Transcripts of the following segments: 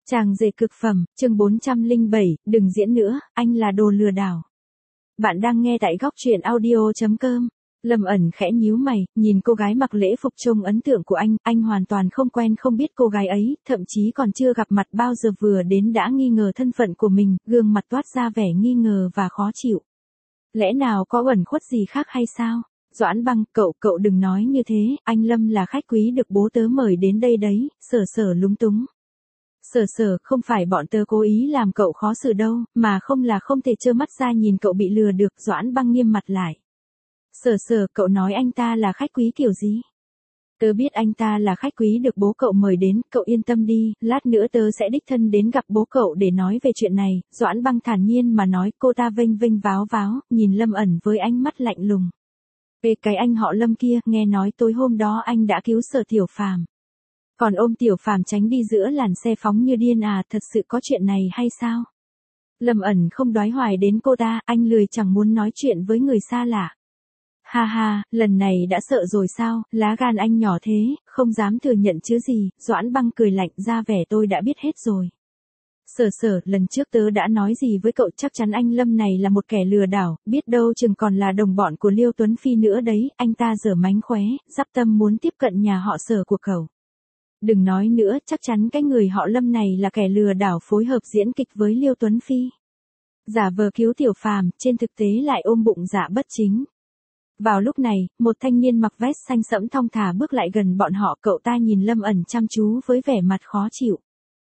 Chàng rể cực phẩm, chương 407, đừng diễn nữa, anh là đồ lừa đảo. Bạn đang nghe tại góc truyện audio.com. Lâm ẩn khẽ nhíu mày, nhìn cô gái mặc lễ phục trông ấn tượng của anh hoàn toàn không quen không biết cô gái ấy, thậm chí còn chưa gặp mặt bao giờ vừa đến đã nghi ngờ thân phận của mình, gương mặt toát ra vẻ nghi ngờ và khó chịu. Lẽ nào có uẩn khuất gì khác hay sao? Doãn Băng, cậu đừng nói như thế, anh Lâm là khách quý được bố tớ mời đến đây đấy, Sở lúng túng. Sở, không phải bọn tớ cố ý làm cậu khó xử đâu, mà không thể trơ mắt ra nhìn cậu bị lừa được, Doãn Băng nghiêm mặt lại. Sở, cậu nói anh ta là khách quý kiểu gì? Tớ biết anh ta là khách quý được bố cậu mời đến, cậu yên tâm đi, lát nữa tớ sẽ đích thân đến gặp bố cậu để nói về chuyện này, Doãn Băng thản nhiên mà nói, cô ta vênh váo, nhìn Lâm ẩn với ánh mắt lạnh lùng. Về cái anh họ Lâm kia, nghe nói tối hôm đó anh đã cứu Sở Tiểu Phàm. Còn ôm Tiểu Phàm tránh đi giữa làn xe phóng như điên à, thật sự có chuyện này hay sao? Lâm ẩn không đoái hoài đến cô ta, anh lười chẳng muốn nói chuyện với người xa lạ. Ha, lần này đã sợ rồi sao, lá gan anh nhỏ thế, không dám thừa nhận chứ gì, Doãn Băng cười lạnh ra vẻ tôi đã biết hết rồi. Sở, lần trước tớ đã nói gì với cậu, chắc chắn anh Lâm này là một kẻ lừa đảo, biết đâu chừng còn là đồng bọn của Liêu Tuấn Phi nữa đấy, anh ta giở mánh khóe, dắp tâm muốn tiếp cận nhà họ Sở của cậu. Đừng nói nữa, chắc chắn cái người họ Lâm này là kẻ lừa đảo phối hợp diễn kịch với Liêu Tuấn Phi. Giả vờ cứu Tiểu Phàm, trên thực tế lại ôm bụng dạ bất chính. Vào lúc này, một thanh niên mặc vest xanh sẫm thong thả bước lại gần bọn họ, cậu ta nhìn Lâm ẩn chăm chú với vẻ mặt khó chịu.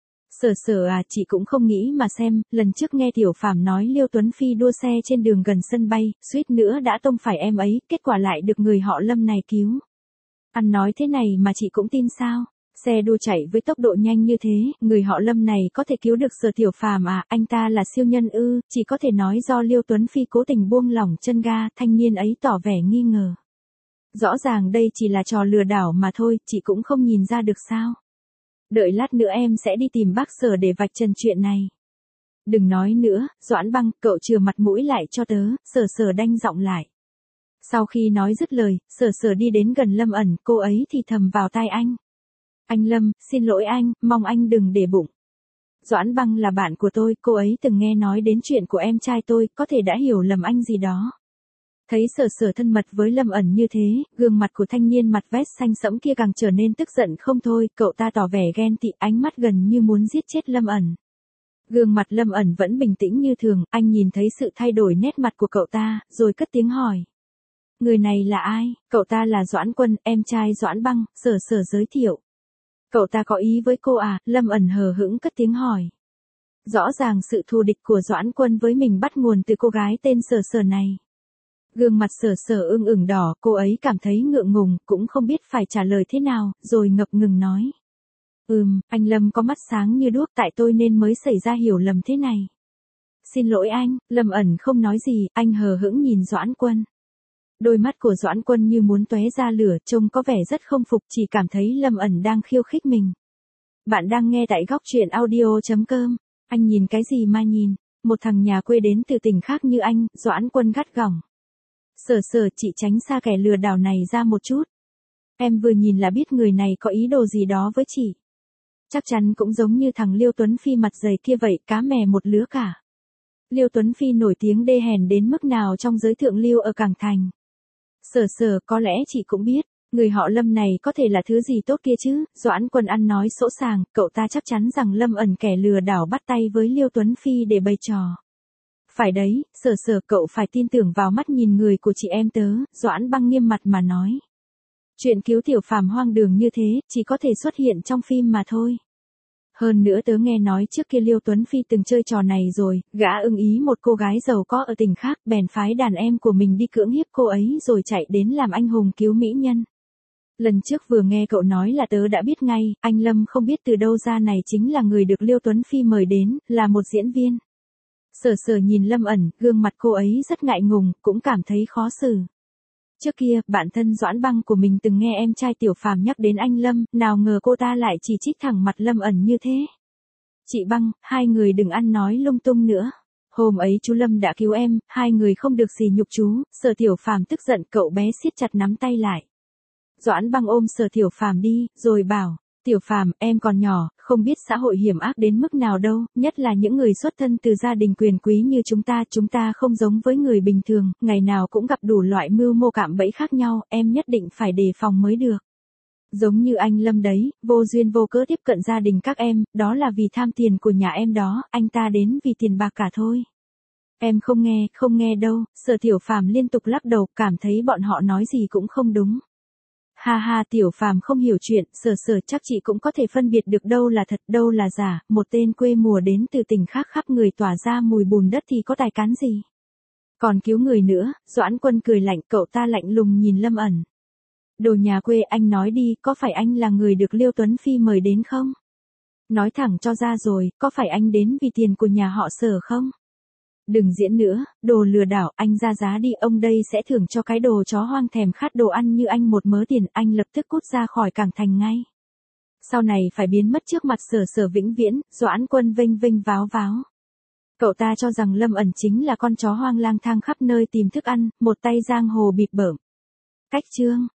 Sở à, chị cũng không nghĩ mà xem, lần trước nghe Tiểu Phàm nói Liêu Tuấn Phi đua xe trên đường gần sân bay, suýt nữa đã tông phải em ấy, kết quả lại được người họ Lâm này cứu. Anh nói thế này mà chị cũng tin sao? Xe đua chạy với tốc độ nhanh như thế, người họ Lâm này có thể cứu được Sở Tiểu Phàm à, anh ta là siêu nhân ư, chỉ có thể nói do Liêu Tuấn Phi cố tình buông lỏng chân ga, thanh niên ấy tỏ vẻ nghi ngờ. Rõ ràng đây chỉ là trò lừa đảo mà thôi, chị cũng không nhìn ra được sao. Đợi lát nữa em sẽ đi tìm bác Sở để vạch trần chuyện này. Đừng nói nữa, Doãn Băng, cậu chừa mặt mũi lại cho tớ, Sở đanh giọng lại. Sau khi nói dứt lời, Sở đi đến gần Lâm ẩn, cô ấy thì thầm vào tai anh. Anh Lâm, xin lỗi anh, mong anh đừng để bụng. Doãn Băng là bạn của tôi, cô ấy từng nghe nói đến chuyện của em trai tôi, có thể đã hiểu lầm anh gì đó. Thấy Sở thân mật với Lâm ẩn như thế, gương mặt của thanh niên mặt vest xanh sẫm kia càng trở nên tức giận không thôi, cậu ta tỏ vẻ ghen tị, ánh mắt gần như muốn giết chết Lâm ẩn. Gương mặt Lâm ẩn vẫn bình tĩnh như thường, anh nhìn thấy sự thay đổi nét mặt của cậu ta, rồi cất tiếng hỏi. Người này là ai? Cậu ta là Doãn Quân, em trai Doãn Băng, Sở giới thiệu. Cậu ta có ý với cô à? Lâm ẩn hờ hững cất tiếng hỏi. Rõ ràng sự thù địch của Doãn Quân với mình bắt nguồn từ cô gái tên Sở này. Gương mặt Sở ửng đỏ, cô ấy cảm thấy ngượng ngùng, cũng không biết phải trả lời thế nào, rồi ngập ngừng nói. Anh Lâm có mắt sáng như đuốc, tại tôi nên mới xảy ra hiểu lầm thế này. Xin lỗi anh, Lâm ẩn không nói gì, anh hờ hững nhìn Doãn Quân. Đôi mắt của Doãn Quân như muốn tóe ra lửa, trông có vẻ rất không phục, chỉ cảm thấy Lâm ẩn đang khiêu khích mình. Bạn đang nghe tại góc truyện audio.com. Anh nhìn cái gì mà nhìn, một thằng nhà quê đến từ tỉnh khác như anh, Doãn Quân gắt gỏng. Sở, chị tránh xa kẻ lừa đảo này ra một chút. Em vừa nhìn là biết người này có ý đồ gì đó với chị. Chắc chắn cũng giống như thằng Liêu Tuấn Phi mặt dày kia vậy, cá mè một lứa cả. Liêu Tuấn Phi nổi tiếng đê hèn đến mức nào trong giới thượng lưu ở Cảng Thành. Sở, có lẽ chị cũng biết, người họ Lâm này có thể là thứ gì tốt kia chứ, Doãn Quân ăn nói sỗ sàng, cậu ta chắc chắn rằng Lâm ẩn kẻ lừa đảo bắt tay với Liêu Tuấn Phi để bày trò. Phải đấy, Sở, cậu phải tin tưởng vào mắt nhìn người của chị em tớ, Doãn Băng nghiêm mặt mà nói. Chuyện cứu Tiểu Phàm hoang đường như thế, chỉ có thể xuất hiện trong phim mà thôi. Hơn nữa tớ nghe nói trước kia Liêu Tuấn Phi từng chơi trò này rồi, gã ưng ý một cô gái giàu có ở tỉnh khác, bèn phái đàn em của mình đi cưỡng hiếp cô ấy rồi chạy đến làm anh hùng cứu mỹ nhân. Lần trước vừa nghe cậu nói là tớ đã biết ngay, anh Lâm không biết từ đâu ra này chính là người được Liêu Tuấn Phi mời đến, là một diễn viên. Sở nhìn Lâm ẩn, gương mặt cô ấy rất ngại ngùng, cũng cảm thấy khó xử. Trước kia, bạn thân Doãn Băng của mình từng nghe em trai Tiểu Phàm nhắc đến anh Lâm, nào ngờ cô ta lại chỉ trích thẳng mặt Lâm ẩn như thế. Chị Băng, hai người đừng ăn nói lung tung nữa. Hôm ấy chú Lâm đã cứu em, hai người không được gì nhục chú, Sở Tiểu Phàm tức giận, cậu bé siết chặt nắm tay lại. Doãn Băng ôm Sở Tiểu Phàm đi, rồi bảo, Tiểu Phàm, em còn nhỏ, Không biết xã hội hiểm ác đến mức nào đâu, nhất là những người xuất thân từ gia đình quyền quý như chúng ta không giống với người bình thường, ngày nào cũng gặp đủ loại mưu mô cạm bẫy khác nhau, em nhất định phải đề phòng mới được. Giống như anh Lâm đấy, vô duyên vô cớ tiếp cận gia đình các em, đó là vì tham tiền của nhà em đó, anh ta đến vì tiền bạc cả thôi. Em không nghe đâu, Sở Tiểu Phàm liên tục lắc đầu, cảm thấy bọn họ nói gì cũng không đúng. Ha ha, Tiểu Phàm không hiểu chuyện, Sở chắc chị cũng có thể phân biệt được đâu là thật, đâu là giả, một tên quê mùa đến từ tỉnh khác khắp người tỏa ra mùi bùn đất thì có tài cán gì. Còn cứu người nữa, Doãn Quân cười lạnh, cậu ta lạnh lùng nhìn Lâm ẩn. Đồ nhà quê, anh nói đi, có phải anh là người được Liêu Tuấn Phi mời đến không? Nói thẳng cho ra rồi, có phải anh đến vì tiền của nhà họ Sở không? Đừng diễn nữa, đồ lừa đảo, anh ra giá đi, ông đây sẽ thưởng cho cái đồ chó hoang thèm khát đồ ăn như anh một mớ tiền, anh lập tức cút ra khỏi cảng thành ngay. Sau này phải biến mất trước mặt Sở vĩnh viễn, Doãn Quân vênh vênh váo váo. Cậu ta cho rằng Lâm ẩn chính là con chó hoang lang thang khắp nơi tìm thức ăn, một tay giang hồ bịp bợm. Cách chương